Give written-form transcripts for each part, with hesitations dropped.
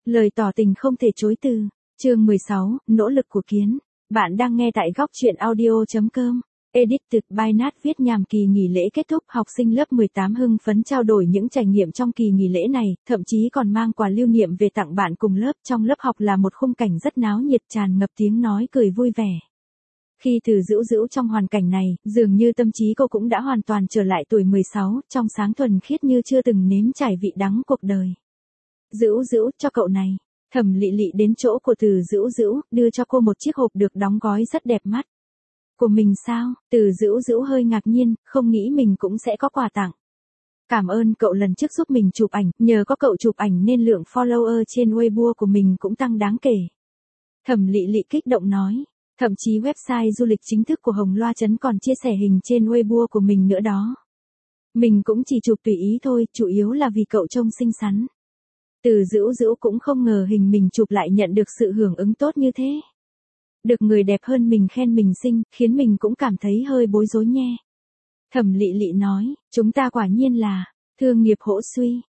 Lời tỏ tình không thể chối từ. Chương 16, nỗ lực của Kiến. Bạn đang nghe tại góc truyện audio.com. Edited by Nat viết nhằm kỳ nghỉ lễ kết thúc, học sinh lớp 18 hưng phấn trao đổi những trải nghiệm trong kỳ nghỉ lễ này, thậm chí còn mang quà lưu niệm về tặng bạn cùng lớp. Trong lớp học là một khung cảnh rất náo nhiệt, tràn ngập tiếng nói cười vui vẻ. Khi Từ Dữu Dữu trong hoàn cảnh này, dường như tâm trí cô cũng đã hoàn toàn trở lại tuổi 16, trong sáng thuần khiết như chưa từng nếm trải vị đắng cuộc đời. Dữu Dữu, cho cậu này. Thẩm Lị Lị đến chỗ của Từ Dữu Dữu, đưa cho cô một chiếc hộp được đóng gói rất đẹp mắt. Của mình sao? Từ Dữu Dữu hơi ngạc nhiên, không nghĩ mình cũng sẽ có quà tặng. Cảm ơn cậu lần trước giúp mình chụp ảnh, nhờ có cậu chụp ảnh nên lượng follower trên Weibo của mình cũng tăng đáng kể. Thẩm Lị Lị kích động nói. Thậm chí website du lịch chính thức của Hồng Loa Trấn còn chia sẻ hình trên Weibo của mình nữa đó. Mình cũng chỉ chụp tùy ý thôi, chủ yếu là vì cậu trông xinh xắn. Từ Dữu Dữu cũng không ngờ hình mình chụp lại nhận được sự hưởng ứng tốt như thế. Được người đẹp hơn mình khen mình xinh, khiến mình cũng cảm thấy hơi bối rối nhe. Thẩm Lị Lị nói, chúng ta quả nhiên là thương nghiệp hỗ suy,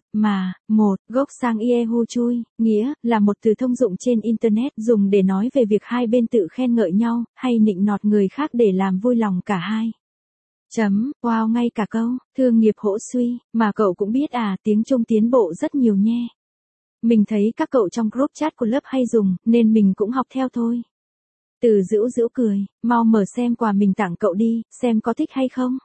gốc sang ie hu chui, nghĩa là một từ thông dụng trên Internet dùng để nói về việc hai bên tự khen ngợi nhau, hay nịnh nọt người khác để làm vui lòng cả hai. Wow, ngay cả câu, thương nghiệp hỗ suy, mà cậu cũng biết à, tiếng Trung tiến bộ rất nhiều nhe. Mình thấy các cậu trong group chat của lớp hay dùng, nên mình cũng học theo thôi. Từ Dữu Dữu cười, mau mở xem quà mình tặng cậu đi, xem có thích hay không.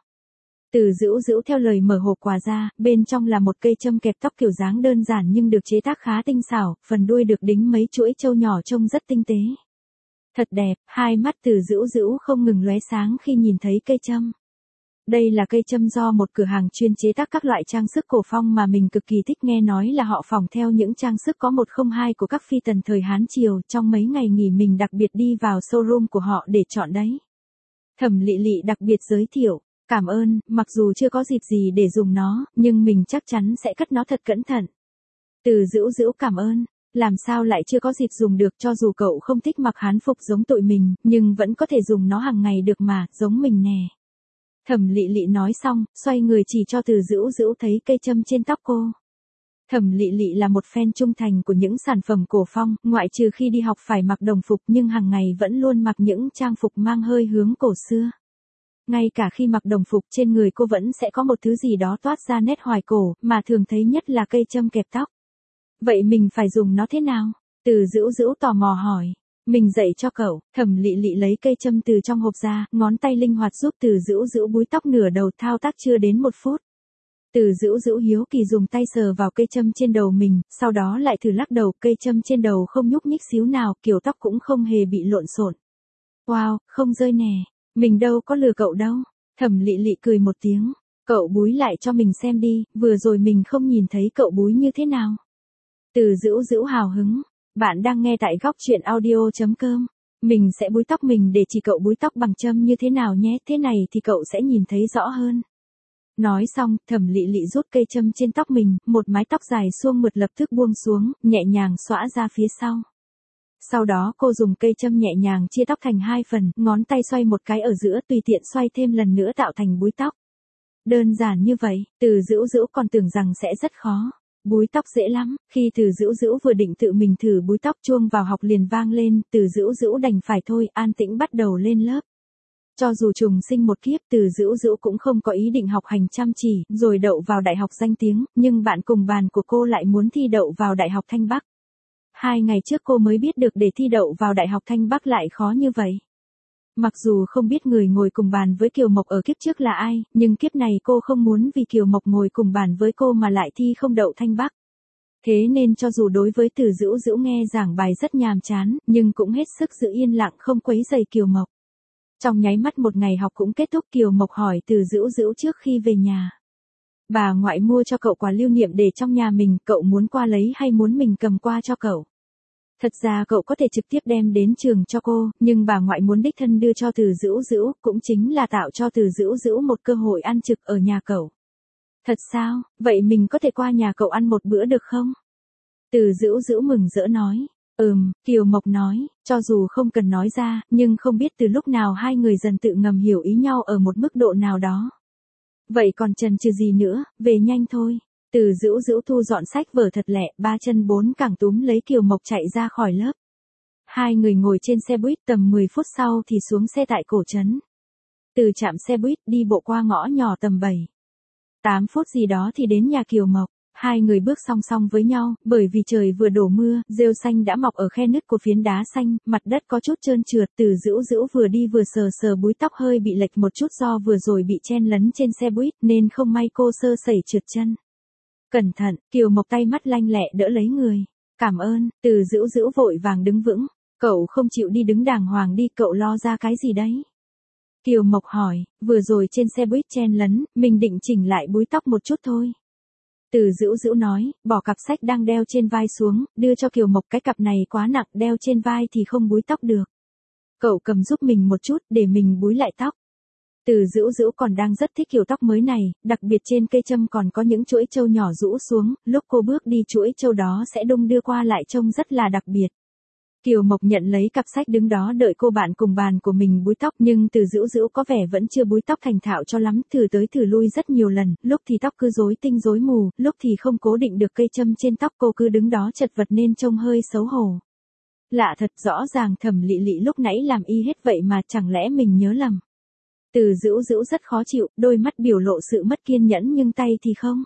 Từ Dữu Dữu theo lời mở hộp quà ra, bên trong là một cây châm kẹp tóc kiểu dáng đơn giản nhưng được chế tác khá tinh xảo, phần đuôi được đính mấy chuỗi châu nhỏ trông rất tinh tế. Thật đẹp, hai mắt Từ Dữu Dữu không ngừng lóe sáng khi nhìn thấy cây châm. Đây là cây châm do một cửa hàng chuyên chế tác các loại trang sức cổ phong mà mình cực kỳ thích, nghe nói là họ phỏng theo những trang sức có 102 của các phi tần thời Hán Triều. Trong mấy ngày nghỉ mình đặc biệt đi vào showroom của họ để chọn đấy. Thẩm Lị Lị đặc biệt giới thiệu, cảm ơn, mặc dù chưa có dịp gì để dùng nó, nhưng mình chắc chắn sẽ cất nó thật cẩn thận. Từ Dữu Dữu cảm ơn, làm sao lại chưa có dịp dùng được, cho dù cậu không thích mặc hán phục giống tụi mình, nhưng vẫn có thể dùng nó hàng ngày được mà, giống mình nè. Thẩm Lị Lị nói xong, xoay người chỉ cho Từ Dữu Dữu thấy cây châm trên tóc cô. Thẩm Lị Lị là một fan trung thành của những sản phẩm cổ phong, ngoại trừ khi đi học phải mặc đồng phục nhưng hàng ngày vẫn luôn mặc những trang phục mang hơi hướng cổ xưa. Ngay cả khi mặc đồng phục trên người cô vẫn sẽ có một thứ gì đó toát ra nét hoài cổ, mà thường thấy nhất là cây châm kẹp tóc. Vậy mình phải dùng nó thế nào? Từ Dữu Dữu tò mò hỏi. Mình dạy cho cậu. Thẩm Lị Lị lấy cây châm từ trong hộp ra, ngón tay linh hoạt giúp Từ Dữu Dữu búi tóc nửa đầu, thao tác chưa đến 1 phút. Từ Dữu Dữu hiếu kỳ dùng tay sờ vào cây châm trên đầu mình, sau đó lại thử lắc đầu, cây châm trên đầu không nhúc nhích xíu nào, kiểu tóc cũng không hề bị lộn xộn. Wow, không rơi nè, mình đâu có lừa cậu đâu. Thẩm Lị Lị cười một tiếng, cậu búi lại cho mình xem đi, vừa rồi mình không nhìn thấy cậu búi như thế nào. Từ Dữu Dữu hào hứng. Bạn đang nghe tại góc truyện audio.com. Mình sẽ búi tóc mình để chỉ cậu búi tóc bằng châm như thế nào nhé, thế này thì cậu sẽ nhìn thấy rõ hơn. Nói xong, Thẩm Lị Lị rút cây châm trên tóc mình, một mái tóc dài suông mượt lập tức buông xuống, nhẹ nhàng xõa ra phía sau. Sau đó cô dùng cây châm nhẹ nhàng chia tóc thành 2 phần, ngón tay xoay một cái ở giữa, tùy tiện xoay thêm lần nữa tạo thành búi tóc. Đơn giản như vậy, Từ Dữu Dữu còn tưởng rằng sẽ rất khó. Búi tóc dễ lắm, khi Từ Dữu Dữu vừa định tự mình thử búi tóc, chuông vào học liền vang lên, Từ Dữu Dữu đành phải thôi, an tĩnh bắt đầu lên lớp. Cho dù trùng sinh một kiếp, Từ Dữu Dữu cũng không có ý định học hành chăm chỉ, rồi đậu vào đại học danh tiếng, nhưng bạn cùng bàn của cô lại muốn thi đậu vào Đại học Thanh Bắc. 2 ngày trước cô mới biết được để thi đậu vào Đại học Thanh Bắc lại khó như vậy. Mặc dù không biết người ngồi cùng bàn với Kiều Mộc ở kiếp trước là ai, nhưng kiếp này cô không muốn vì Kiều Mộc ngồi cùng bàn với cô mà lại thi không đậu Thanh Bắc. Thế nên cho dù đối với Từ Dữu Dữu nghe giảng bài rất nhàm chán, nhưng cũng hết sức giữ yên lặng không quấy rầy Kiều Mộc. Trong nháy mắt một ngày học cũng kết thúc, Kiều Mộc hỏi Từ Dữu Dữu trước khi về nhà. Bà ngoại mua cho cậu quà lưu niệm để trong nhà mình, cậu muốn qua lấy hay muốn mình cầm qua cho cậu? Thật ra cậu có thể trực tiếp đem đến trường cho cô, nhưng bà ngoại muốn đích thân đưa cho Từ Dữu Dữu, cũng chính là tạo cho Từ Dữu Dữu một cơ hội ăn trực ở nhà cậu. Thật sao, vậy mình có thể qua nhà cậu ăn một bữa được không? Từ Dữu Dữu mừng rỡ nói. Kiều Mộc nói, cho dù không cần nói ra, nhưng không biết từ lúc nào hai người dần tự ngầm hiểu ý nhau ở một mức độ nào đó. Vậy còn chần chừ gì nữa, về nhanh thôi. Từ Dữu Dữu thu dọn sách vở thật lẹ, ba chân bốn cẳng túm lấy Kiều Mộc chạy ra khỏi lớp. Hai người ngồi trên xe buýt, tầm 10 phút sau thì xuống xe tại cổ trấn. Từ trạm xe buýt đi bộ qua ngõ nhỏ tầm 7-8 phút gì đó thì đến nhà Kiều Mộc. Hai người bước song song với nhau, bởi vì trời vừa đổ mưa, rêu xanh đã mọc ở khe nứt của phiến đá xanh, mặt đất có chút trơn trượt. Từ Dữu Dữu vừa đi vừa sờ sờ búi tóc hơi bị lệch một chút do vừa rồi bị chen lấn trên xe buýt nên không may cô sơ sẩy trượt chân. Cẩn thận, Kiều Mộc tay mắt lanh lẹ đỡ lấy người. Cảm ơn. Từ Dữu Dữu vội vàng đứng vững. Cậu không chịu đi đứng đàng hoàng đi, cậu lo ra cái gì đấy? Kiều Mộc hỏi, vừa rồi trên xe buýt chen lấn, mình định chỉnh lại búi tóc một chút thôi. Từ Dữu Dữu nói, bỏ cặp sách đang đeo trên vai xuống, đưa cho Kiều Mộc, cái cặp này quá nặng, đeo trên vai thì không búi tóc được. Cậu cầm giúp mình một chút, để mình búi lại tóc. Từ Dữu Dữu còn đang rất thích kiểu tóc mới này, đặc biệt trên cây châm còn có những chuỗi châu nhỏ rũ xuống, lúc cô bước đi chuỗi châu đó sẽ đung đưa qua lại trông rất là đặc biệt. Kiều Mộc nhận lấy cặp sách đứng đó đợi cô bạn cùng bàn của mình búi tóc, nhưng Từ Dữu Dữu có vẻ vẫn chưa búi tóc thành thạo cho lắm, thử tới thử lui rất nhiều lần, lúc thì tóc cứ rối tinh rối mù, lúc thì không cố định được cây châm trên tóc, cô cứ đứng đó chật vật nên trông hơi xấu hổ. Lạ thật, rõ ràng Thẩm Lị Lị lúc nãy làm y hết vậy mà chẳng lẽ mình nhớ lầm. Từ Dữu Dữu rất khó chịu, đôi mắt biểu lộ sự mất kiên nhẫn nhưng tay thì không.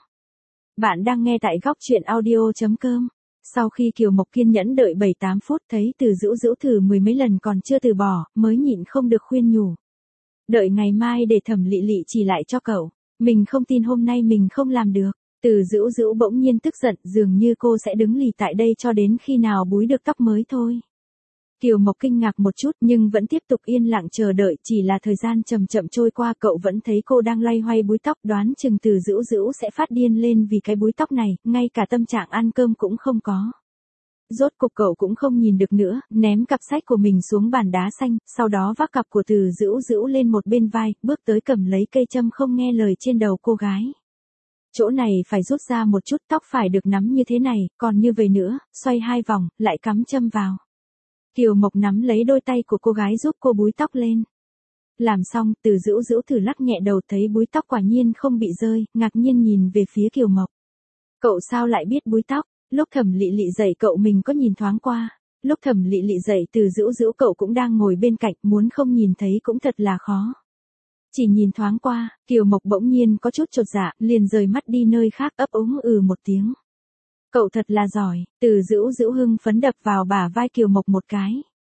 Bạn đang nghe tại góc truyện audio.com. Sau khi Kiều Mộc kiên nhẫn đợi 7-8 phút thấy Từ Dữu Dữu thử mười mấy lần còn chưa từ bỏ, mới nhịn không được khuyên nhủ. Đợi ngày mai để Thẩm Lị Lị chỉ lại cho cậu. Mình không tin hôm nay mình không làm được. Từ Dữu Dữu bỗng nhiên tức giận, dường như cô sẽ đứng lì tại đây cho đến khi nào búi được tóc mới thôi. Kiều Mộc kinh ngạc một chút nhưng vẫn tiếp tục yên lặng chờ đợi, chỉ là thời gian chậm chậm trôi qua, cậu vẫn thấy cô đang loay hoay búi tóc, đoán chừng Từ Dữu Dữu sẽ phát điên lên vì cái búi tóc này, ngay cả tâm trạng ăn cơm cũng không có. Rốt cục cậu cũng không nhìn được nữa, ném cặp sách của mình xuống bàn đá xanh, sau đó vác cặp của Từ Dữu Dữu lên một bên vai, bước tới cầm lấy cây châm không nghe lời trên đầu cô gái. Chỗ này phải rút ra một chút, tóc phải được nắm như thế này, còn như vậy nữa, xoay 2 vòng, lại cắm châm vào. Kiều Mộc nắm lấy đôi tay của cô gái giúp cô búi tóc lên. Làm xong, Từ Dữu Dữu thử lắc nhẹ đầu thấy búi tóc quả nhiên không bị rơi, ngạc nhiên nhìn về phía Kiều Mộc. Cậu sao lại biết búi tóc? Lúc Thẩm Lị Lị dạy cậu mình có nhìn thoáng qua. Lúc Thẩm Lị Lị dạy Từ Dữu Dữu cậu cũng đang ngồi bên cạnh, muốn không nhìn thấy cũng thật là khó. Chỉ nhìn thoáng qua, Kiều Mộc bỗng nhiên có chút chột dạ, liền rời mắt đi nơi khác, ấp úng một tiếng. Cậu thật là giỏi. Từ Dữu Dữu hưng phấn đập vào bả vai Kiều Mộc một cái.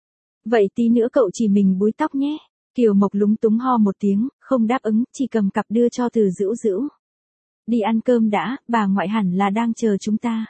Vậy tí nữa cậu chỉ mình búi tóc nhé. Kiều Mộc lúng túng ho một tiếng, không đáp ứng, chỉ cầm cặp đưa cho Từ Dữu Dữu. Đi ăn cơm đã, bà ngoại hẳn là đang chờ chúng ta.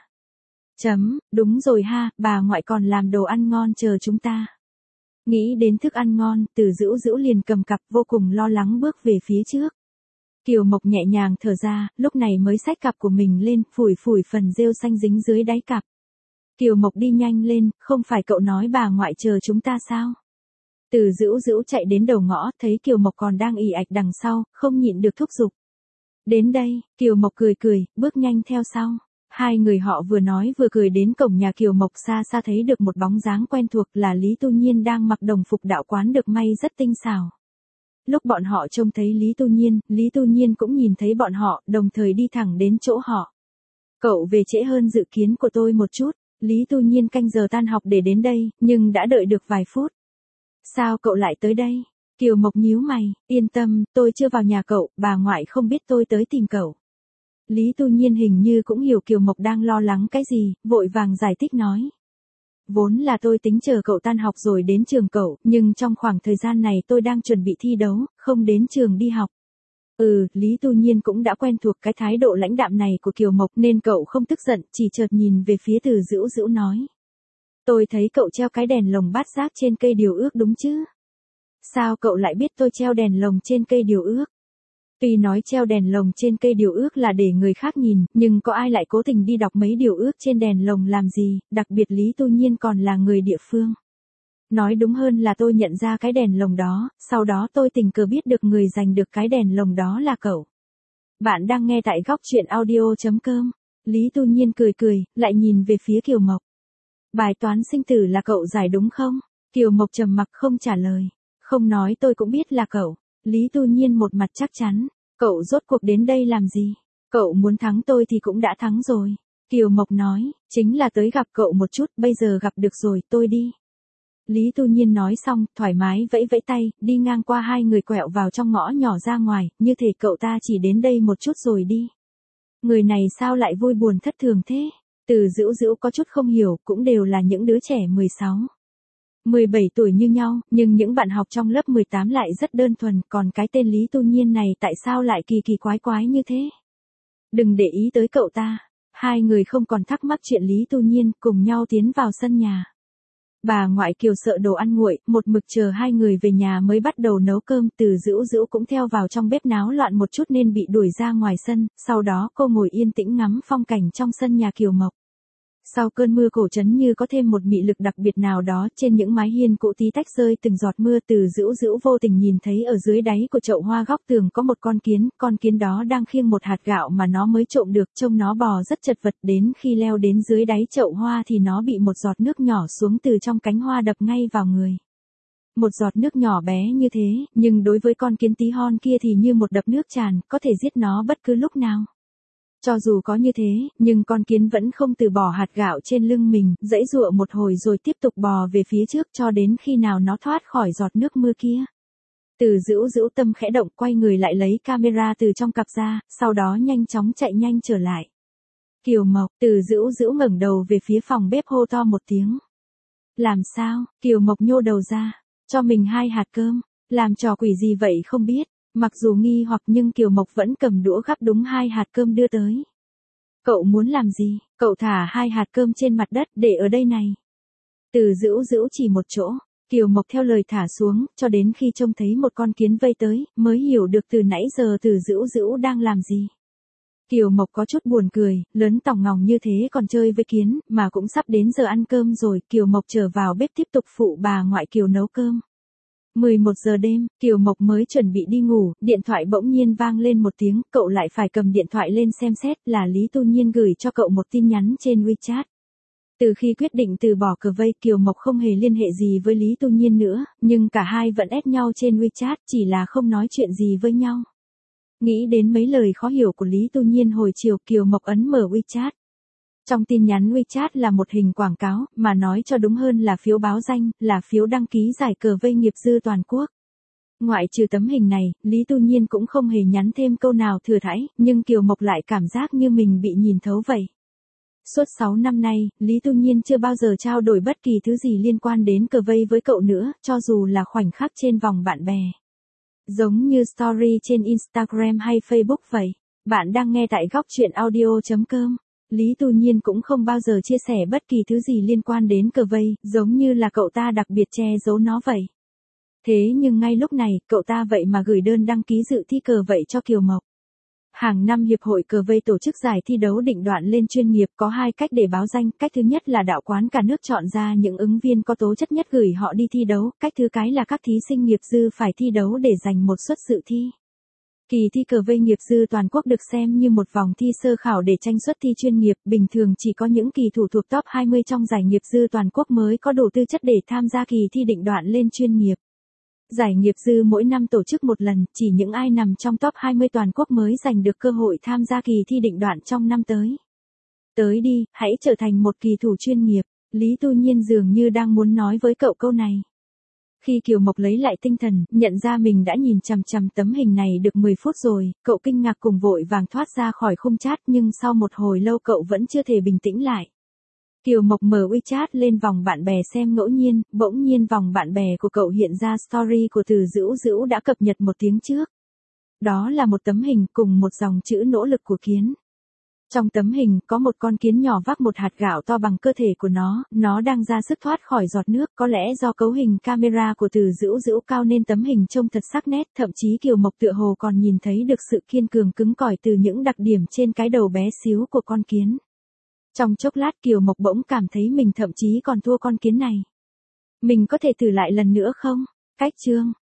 Đúng rồi ha, bà ngoại còn làm đồ ăn ngon chờ chúng ta. Nghĩ đến thức ăn ngon, Từ Dữu Dữu liền cầm cặp vô cùng lo lắng bước về phía trước. Kiều Mộc nhẹ nhàng thở ra, lúc này mới xách cặp của mình lên, phủi phủi phần rêu xanh dính dưới đáy cặp. Kiều Mộc đi nhanh lên, không phải cậu nói bà ngoại chờ chúng ta sao? Từ Dữu Dữu chạy đến đầu ngõ, thấy Kiều Mộc còn đang ì ạch đằng sau, không nhịn được thúc giục. Đến đây, Kiều Mộc cười cười, bước nhanh theo sau. Hai người họ vừa nói vừa cười đến cổng nhà Kiều Mộc, xa xa thấy được một bóng dáng quen thuộc là Lý Tu Nhiên đang mặc đồng phục đạo quán được may rất tinh xảo. Lúc bọn họ trông thấy Lý Tu Nhiên cũng nhìn thấy bọn họ, đồng thời đi thẳng đến chỗ họ. Cậu về trễ hơn dự kiến của tôi một chút. Lý Tu Nhiên canh giờ tan học để đến đây, nhưng đã đợi được vài phút. Sao cậu lại tới đây? Kiều Mộc nhíu mày, yên tâm, tôi chưa vào nhà cậu, bà ngoại không biết tôi tới tìm cậu. Lý Tu Nhiên hình như cũng hiểu Kiều Mộc đang lo lắng cái gì, vội vàng giải thích nói. Vốn là tôi tính chờ cậu tan học rồi đến trường cậu, nhưng trong khoảng thời gian này tôi đang chuẩn bị thi đấu, không đến trường đi học. Lý Tu Nhiên cũng đã quen thuộc cái thái độ lãnh đạm này của Kiều Mộc nên cậu không tức giận, chỉ chợt nhìn về phía Từ Dữu Dữu nói. Tôi thấy cậu treo cái đèn lồng bát giác trên cây điều ước đúng chứ? Sao cậu lại biết tôi treo đèn lồng trên cây điều ước? Tuy nói treo đèn lồng trên cây điều ước là để người khác nhìn, nhưng có ai lại cố tình đi đọc mấy điều ước trên đèn lồng làm gì, đặc biệt Lý Tu Nhiên còn là người địa phương. Nói đúng hơn là tôi nhận ra cái đèn lồng đó, sau đó tôi tình cờ biết được người giành được cái đèn lồng đó là cậu. Bạn đang nghe tại góc truyện audio.com. Lý Tu Nhiên cười cười, lại nhìn về phía Kiều Mộc. Bài toán sinh tử là cậu giải đúng không? Kiều Mộc trầm mặc không trả lời. Không nói tôi cũng biết là cậu. Lý Tu Nhiên một mặt chắc chắn. Cậu rốt cuộc đến đây làm gì? Cậu muốn thắng tôi thì cũng đã thắng rồi. Kiều Mộc nói, chính là tới gặp cậu một chút, bây giờ gặp được rồi, tôi đi. Lý Tu Nhiên nói xong, thoải mái vẫy vẫy tay, đi ngang qua hai người quẹo vào trong ngõ nhỏ ra ngoài, như thể cậu ta chỉ đến đây một chút rồi đi. Người này sao lại vui buồn thất thường thế? Từ Dữu Dữu có chút không hiểu, cũng đều là những đứa trẻ 16, 17 tuổi như nhau, nhưng những bạn học trong lớp 18 lại rất đơn thuần, còn cái tên Lý Tu Nhiên này tại sao lại kỳ kỳ quái quái như thế? Đừng để ý tới cậu ta. Hai người không còn thắc mắc chuyện Lý Tu Nhiên, cùng nhau tiến vào sân nhà. Bà ngoại Kiều sợ đồ ăn nguội, một mực chờ hai người về nhà mới bắt đầu nấu cơm. Từ Dữu Dữu cũng theo vào trong bếp náo loạn một chút nên bị đuổi ra ngoài sân, sau đó cô ngồi yên tĩnh ngắm phong cảnh trong sân nhà Kiều Mộc. Sau cơn mưa cổ trấn như có thêm một mị lực đặc biệt nào đó, trên những mái hiên cũ tí tách rơi từng giọt mưa. Từ Dữu Dữu vô tình nhìn thấy ở dưới đáy của chậu hoa góc tường có một con kiến đó đang khiêng một hạt gạo mà nó mới trộm được, trông nó bò rất chật vật, đến khi leo đến dưới đáy chậu hoa thì nó bị một giọt nước nhỏ xuống từ trong cánh hoa đập ngay vào người. Một giọt nước nhỏ bé như thế, nhưng đối với con kiến tí hon kia thì như một đập nước tràn, có thể giết nó bất cứ lúc nào. Cho dù có như thế, nhưng con kiến vẫn không từ bỏ hạt gạo trên lưng mình, giãy giụa một hồi rồi tiếp tục bò về phía trước cho đến khi nào nó thoát khỏi giọt nước mưa kia. Từ Dữu Dữu tâm khẽ động, quay người lại lấy camera từ trong cặp ra, sau đó nhanh chóng chạy nhanh trở lại. Kiều Mộc, Từ Dữu Dữu ngẩng đầu về phía phòng bếp hô to một tiếng. Làm sao? Kiều Mộc nhô đầu ra, cho mình 2 hạt cơm, làm trò quỷ gì vậy không biết. Mặc dù nghi hoặc nhưng Kiều Mộc vẫn cầm đũa gắp đúng 2 hạt cơm đưa tới. Cậu muốn làm gì? Cậu thả 2 hạt cơm trên mặt đất để ở đây này. Từ Dữu Dữu chỉ một chỗ, Kiều Mộc theo lời thả xuống, cho đến khi trông thấy một con kiến vây tới, mới hiểu được từ nãy giờ Từ Dữu Dữu đang làm gì. Kiều Mộc có chút buồn cười, lớn tòng ngòng như thế còn chơi với kiến, mà cũng sắp đến giờ ăn cơm rồi. Kiều Mộc trở vào bếp tiếp tục phụ bà ngoại Kiều nấu cơm. 11 giờ đêm, Kiều Mộc mới chuẩn bị đi ngủ, điện thoại bỗng nhiên vang lên một tiếng, cậu lại phải cầm điện thoại lên xem xét, là Lý Tu Nhiên gửi cho cậu một tin nhắn trên WeChat. Từ khi quyết định từ bỏ cờ vây, Kiều Mộc không hề liên hệ gì với Lý Tu Nhiên nữa, nhưng cả hai vẫn add nhau trên WeChat, chỉ là không nói chuyện gì với nhau. Nghĩ đến mấy lời khó hiểu của Lý Tu Nhiên hồi chiều, Kiều Mộc ấn mở WeChat. Trong tin nhắn WeChat là một hình quảng cáo, mà nói cho đúng hơn là phiếu báo danh, là phiếu đăng ký giải cờ vây nghiệp dư toàn quốc. Ngoại trừ tấm hình này, Lý Tu Nhiên cũng không hề nhắn thêm câu nào thừa thãi, nhưng Kiều Mộc lại cảm giác như mình bị nhìn thấu vậy. Suốt 6 năm nay, Lý Tu Nhiên chưa bao giờ trao đổi bất kỳ thứ gì liên quan đến cờ vây với cậu nữa, cho dù là khoảnh khắc trên vòng bạn bè. Giống như story trên Instagram hay Facebook vậy. Bạn đang nghe tại góc truyện audio.com. Lý Tu Nhiên cũng không bao giờ chia sẻ bất kỳ thứ gì liên quan đến cờ vây, giống như là cậu ta đặc biệt che giấu nó vậy. Thế nhưng ngay lúc này, cậu ta vậy mà gửi đơn đăng ký dự thi cờ vậy cho Kiều Mộc. Hàng năm Hiệp hội Cờ vây tổ chức giải thi đấu định đoạn lên chuyên nghiệp, có 2 cách để báo danh, cách thứ nhất là đạo quán cả nước chọn ra những ứng viên có tố chất nhất gửi họ đi thi đấu, cách thứ cái là các thí sinh nghiệp dư phải thi đấu để giành một suất dự thi. Kỳ thi cờ vây nghiệp dư toàn quốc được xem như một vòng thi sơ khảo để tranh suất thi chuyên nghiệp, bình thường chỉ có những kỳ thủ thuộc top 20 trong giải nghiệp dư toàn quốc mới có đủ tư chất để tham gia kỳ thi định đoạn lên chuyên nghiệp. Giải nghiệp dư mỗi năm tổ chức một lần, chỉ những ai nằm trong top 20 toàn quốc mới giành được cơ hội tham gia kỳ thi định đoạn trong năm tới. Tới đi, hãy trở thành một kỳ thủ chuyên nghiệp. Lý Tu Nhiên dường như đang muốn nói với cậu câu này. Khi Kiều Mộc lấy lại tinh thần, nhận ra mình đã nhìn chằm chằm tấm hình này được 10 phút rồi, cậu kinh ngạc cùng vội vàng thoát ra khỏi khung chat, nhưng sau một hồi lâu cậu vẫn chưa thể bình tĩnh lại. Kiều Mộc mở WeChat lên vòng bạn bè xem ngẫu nhiên, bỗng nhiên vòng bạn bè của cậu hiện ra story của Từ Dữu Dữu đã cập nhật một tiếng trước. Đó là một tấm hình cùng một dòng chữ nỗ lực của kiến. Trong tấm hình có một con kiến nhỏ vác một hạt gạo to bằng cơ thể của nó đang ra sức thoát khỏi giọt nước, có lẽ do cấu hình camera của Từ Dữu Dữu cao nên tấm hình trông thật sắc nét, thậm chí Kiều Mộc tựa hồ còn nhìn thấy được sự kiên cường cứng cỏi từ những đặc điểm trên cái đầu bé xíu của con kiến. Trong chốc lát Kiều Mộc bỗng cảm thấy mình thậm chí còn thua con kiến này. Mình có thể thử lại lần nữa không? Cách chương